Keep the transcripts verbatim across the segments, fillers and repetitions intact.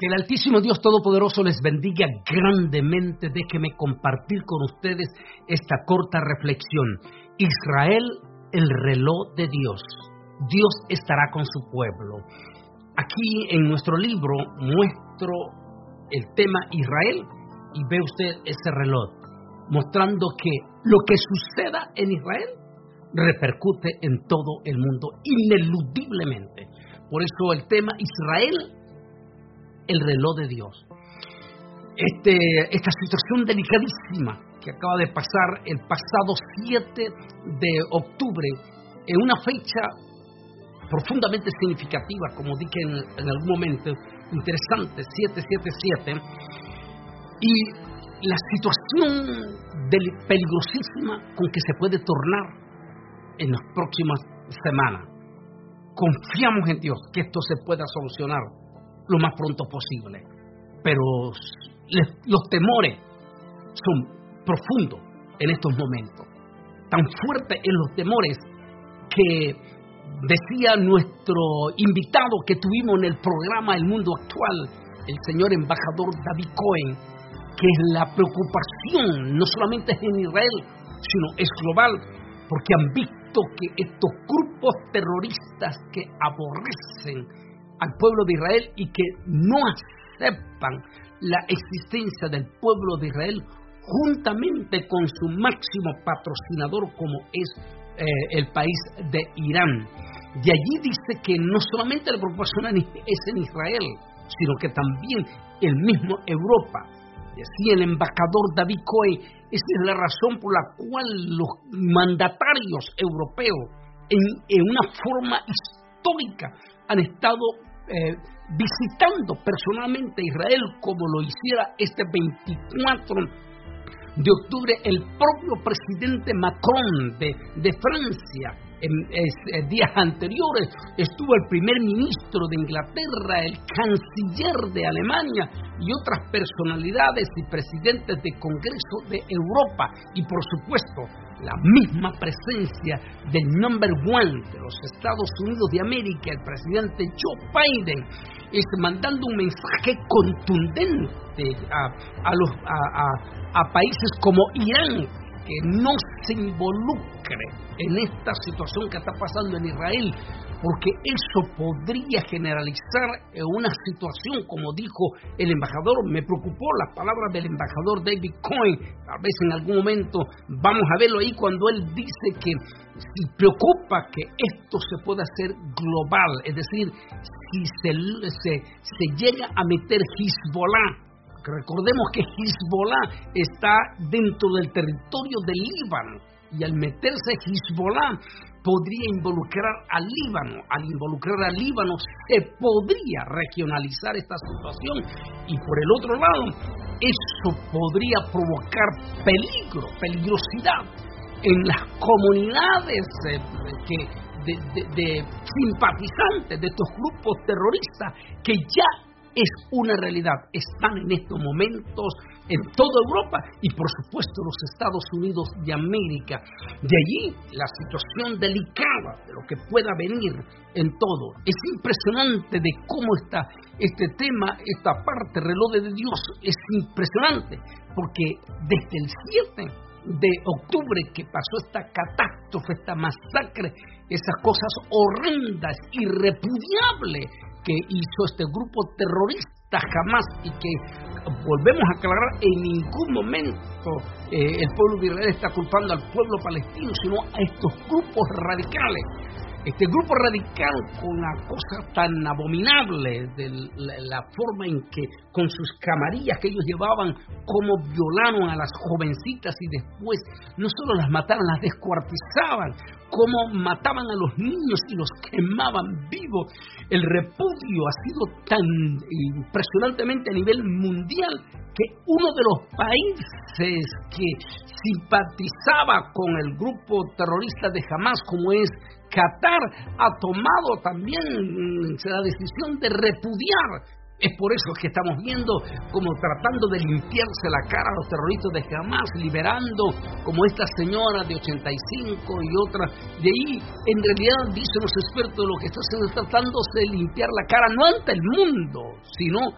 Que el Altísimo Dios Todopoderoso les bendiga grandemente. Déjenme compartir con ustedes esta corta reflexión. Israel, el reloj de Dios. Dios estará con su pueblo. Aquí en nuestro libro muestro el tema Israel y ve usted ese reloj, mostrando que lo que suceda en Israel repercute en todo el mundo ineludiblemente. Por eso el tema Israel, el reloj de Dios. Este, esta situación delicadísima que acaba de pasar el pasado siete de octubre, en una fecha profundamente significativa, como dije en, en algún momento, interesante, siete siete siete, y la situación del, peligrosísima con que se puede tornar en las próximas semanas. Confiamos en Dios que esto se pueda solucionar lo más pronto posible, pero les, los temores son profundos en estos momentos, tan fuertes en los temores que decía nuestro invitado que tuvimos en el programa El Mundo Actual, el señor embajador David Cohen, que la preocupación no solamente es en Israel, sino es global, porque han visto que estos grupos terroristas que aborrecen al pueblo de Israel y que no aceptan la existencia del pueblo de Israel, juntamente con su máximo patrocinador como es eh, el país de Irán. De allí dice que no solamente la preocupación es en Israel, sino que también el mismo Europa. Decía el embajador David Cohen, esa es la razón por la cual los mandatarios europeos, en, en una forma histórica, han estado eh, visitando personalmente a Israel, como lo hiciera este veinticuatro de octubre el propio presidente Macron de, de Francia. En, en, en días anteriores estuvo el primer ministro de Inglaterra, el canciller de Alemania y otras personalidades y presidentes de Congreso de Europa, y por supuesto la misma presencia del number one de los Estados Unidos de América, el presidente Joe Biden, es mandando un mensaje contundente a, a, los, a, a, a países como Irán, que no se involucre en esta situación que está pasando en Israel, porque eso podría generalizar una situación, como dijo el embajador. Me preocupó las palabras del embajador David Cohen. Tal vez en algún momento vamos a verlo ahí, cuando él dice que si preocupa que esto se pueda hacer global, es decir, si se, se, se llega a meter Hezbollah. Recordemos que Hezbollah está dentro del territorio del Líbano, y al meterse Hezbollah podría involucrar al Líbano. Al involucrar al Líbano se podría regionalizar esta situación, y por el otro lado eso podría provocar peligro, peligrosidad en las comunidades eh, que de, de, de simpatizantes de estos grupos terroristas que ya es una realidad, están en estos momentos en toda Europa y por supuesto los Estados Unidos de América. De allí la situación delicada de lo que pueda venir en todo. Es impresionante de cómo está este tema, esta parte, reloj de Dios, es impresionante, porque desde el siete de octubre que pasó esta catástrofe, esta masacre, esas cosas horrendas y repudiables que hizo este grupo terrorista Hamas, y que volvemos a aclarar, en ningún momento eh, el pueblo de Israel está culpando al pueblo palestino, sino a estos grupos radicales. Este grupo radical, con la cosa tan abominable de la, la forma en que con sus camarillas que ellos llevaban, cómo violaron a las jovencitas y después no solo las mataron, las descuartizaban, cómo mataban a los niños y los quemaban vivos. El repudio ha sido tan impresionantemente a nivel mundial que uno de los países que simpatizaba con el grupo terrorista de Hamas, como es Qatar, ha tomado también la decisión de repudiar. Es por eso que estamos viendo como tratando de limpiarse la cara a los terroristas de Hamas, liberando como esta señora de ochenta y cinco y otra. De ahí, en realidad, dicen los expertos, lo que está haciendo es tratándose de limpiar la cara no ante el mundo, sino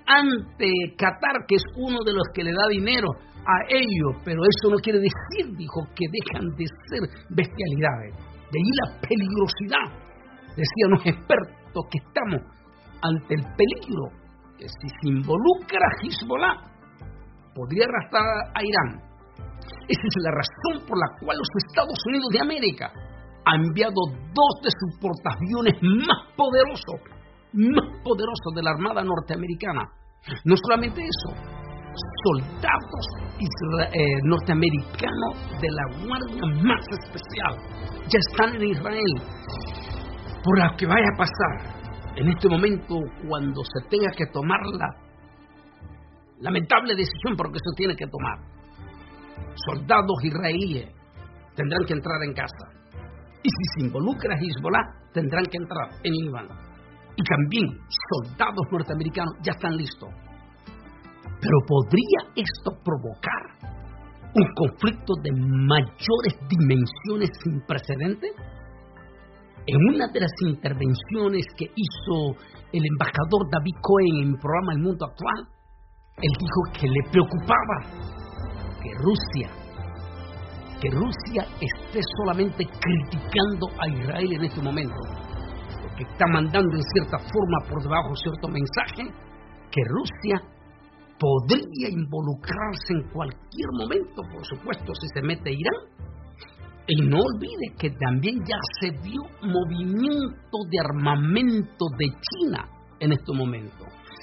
ante Qatar, que es uno de los que le da dinero a ellos, pero eso no quiere decir, dijo, que dejan de ser bestialidades. De ahí la peligrosidad, decían los expertos, que estamos ante el peligro, que si se involucra Hezbollah, podría arrastrar a Irán. Esa es la razón por la cual los Estados Unidos de América ha enviado dos de sus portaaviones más poderosos, más poderosos de la Armada norteamericana. No solamente eso, soldados isra- eh, norteamericanos de la Guardia más especial ya están en Israel. Por lo que vaya a pasar en este momento, cuando se tenga que tomar la lamentable decisión, porque se tiene que tomar, soldados israelíes tendrán que entrar en casa. Y si se involucra a Hezbollah, tendrán que entrar en Líbano. Y también soldados norteamericanos ya están listos. Pero ¿podría esto provocar un conflicto de mayores dimensiones sin precedentes? En una de las intervenciones que hizo el embajador David Cohen en el programa El Mundo Actual, él dijo que le preocupaba que Rusia, que Rusia esté solamente criticando a Israel en este momento, porque está mandando en cierta forma por debajo cierto mensaje, que Rusia podría involucrarse en cualquier momento, por supuesto, si se mete Irán. Y no olvide que también ya se vio movimiento de armamento de China en este momento.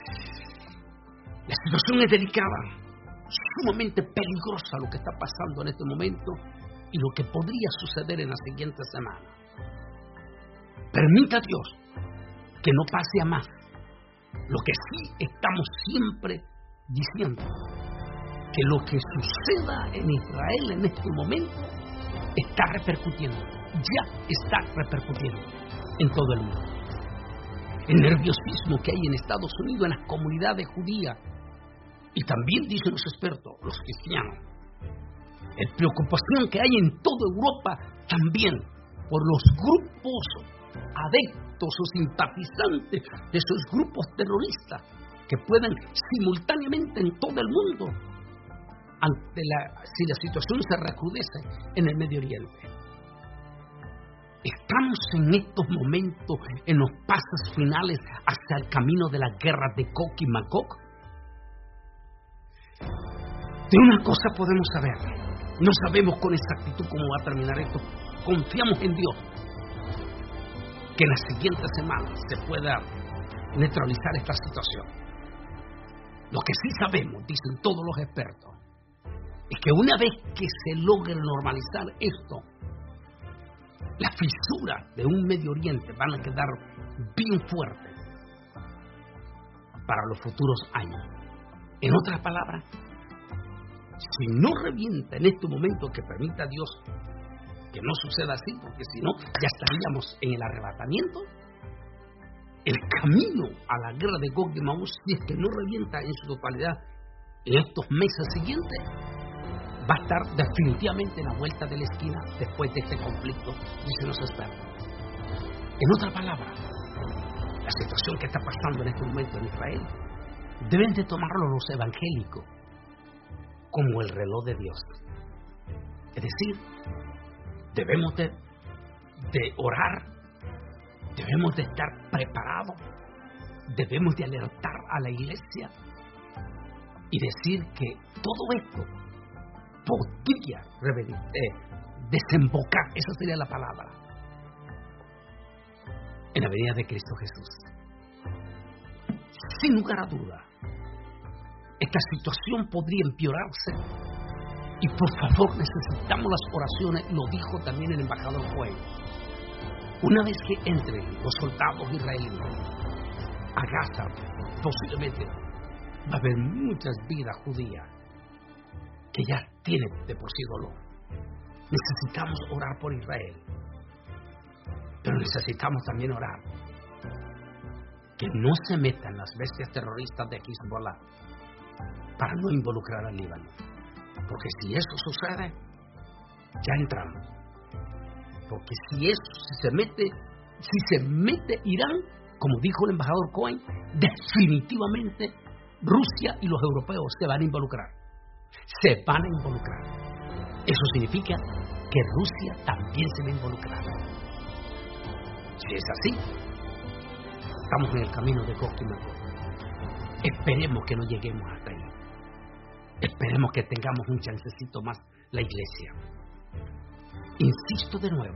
La situación es delicada, sumamente peligrosa lo que está pasando en este momento y lo que podría suceder en la siguiente semana. Permita Dios que no pase a más. Lo que sí estamos siempre diciendo, que lo que suceda en Israel en este momento está repercutiendo, ya está repercutiendo en todo el mundo. El nerviosismo que hay en Estados Unidos, en las comunidades judías, y también dicen los expertos, los cristianos, la preocupación que hay en toda Europa también por los grupos adeptos o simpatizantes de esos grupos terroristas que pueden simultáneamente en todo el mundo, ante la, si la situación se recrudece en el Medio Oriente. Estamos en estos momentos en los pasos finales hacia el camino de las guerras de Gog y Magog. De una cosa podemos saber, no sabemos con exactitud cómo va a terminar esto, confiamos en Dios, que en las siguientes semanas se pueda neutralizar esta situación. Lo que sí sabemos, dicen todos los expertos, es que una vez que se logre normalizar esto, las fisuras de un Medio Oriente van a quedar bien fuertes para los futuros años. En otras palabras, si no revienta en este momento, que permita Dios que no suceda así, porque si no, ya estaríamos en el arrebatamiento, el camino a la guerra de Gog y Magog, si es que no revienta en su totalidad en estos meses siguientes, va a estar definitivamente en la vuelta de la esquina después de este conflicto, dicen los expertos. En otras palabras, la situación que está pasando en este momento en Israel, deben de tomarlo los evangélicos como el reloj de Dios. Es decir, debemos de, de orar, debemos de estar preparados, debemos de alertar a la iglesia y decir que todo esto podría eh, desembocar, esa sería la palabra, en la venida de Cristo Jesús. Sin lugar a duda, esta situación podría empeorarse y por favor necesitamos las oraciones, lo dijo también el embajador Cohen. Una vez que entren los soldados israelíes a Gaza, posiblemente va a haber muchas vidas judías que ya tienen de por sí dolor. Necesitamos orar por Israel, pero necesitamos también orar que no se metan las bestias terroristas de Hezbollah para no involucrar al Líbano, porque si eso sucede, ya entramos. Porque si eso si se mete, si se mete Irán, como dijo el embajador Cohen, definitivamente Rusia y los europeos se van a involucrar. Se van a involucrar. Eso significa que Rusia también se va a involucrar. Si es así, estamos en el camino de Gog y Magog. Esperemos que no lleguemos hasta ahí. Esperemos que tengamos un chancecito más la iglesia. Insisto de nuevo,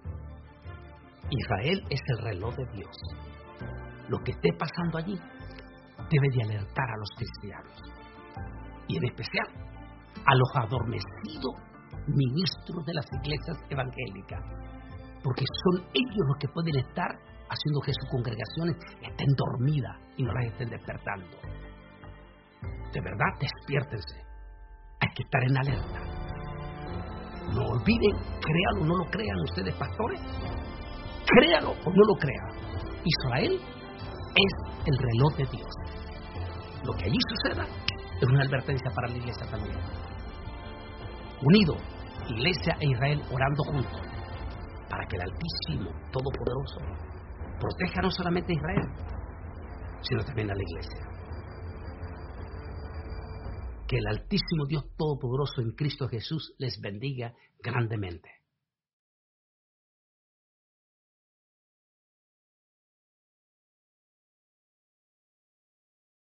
Israel es el reloj de Dios. Lo que esté pasando allí debe de alertar a los cristianos, y en especial a los adormecidos ministros de las iglesias evangélicas, porque son ellos los que pueden estar haciendo que sus congregaciones estén dormidas y no las estén despertando. De verdad, despiértense. Hay que estar en alerta. No olviden, créanlo o no lo crean ustedes, pastores. Créanlo o no lo crean. Israel es el reloj de Dios. Lo que allí suceda es una advertencia para la iglesia también. Unido, iglesia e Israel orando juntos, para que el Altísimo, Todopoderoso, proteja no solamente a Israel, sino también a la iglesia. Que el Altísimo Dios Todopoderoso en Cristo Jesús les bendiga grandemente.